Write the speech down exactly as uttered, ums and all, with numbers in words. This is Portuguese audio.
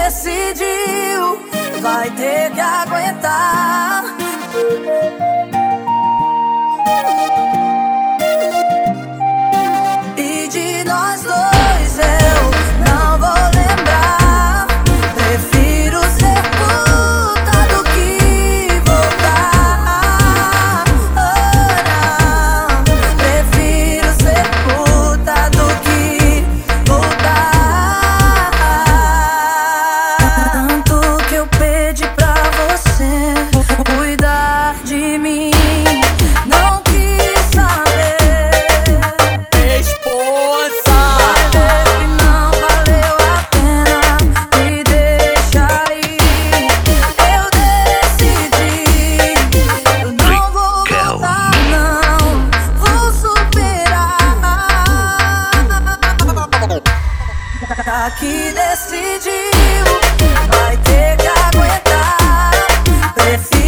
decidiu, vai ter que aguentar. E de nós dois eu não vou lembrar. Prefiro ser puta do que voltar. Oh, não. Prefiro ser puta do que voltar. Tanto que eu pedi pra você cuidar de mim, não quis saber. Esposa, Vai ver que não valeu a pena, me deixa ir. Eu decidi, eu não vou voltar, não vou superar. Já que decidiu, vai ter que aguentar. Prefiro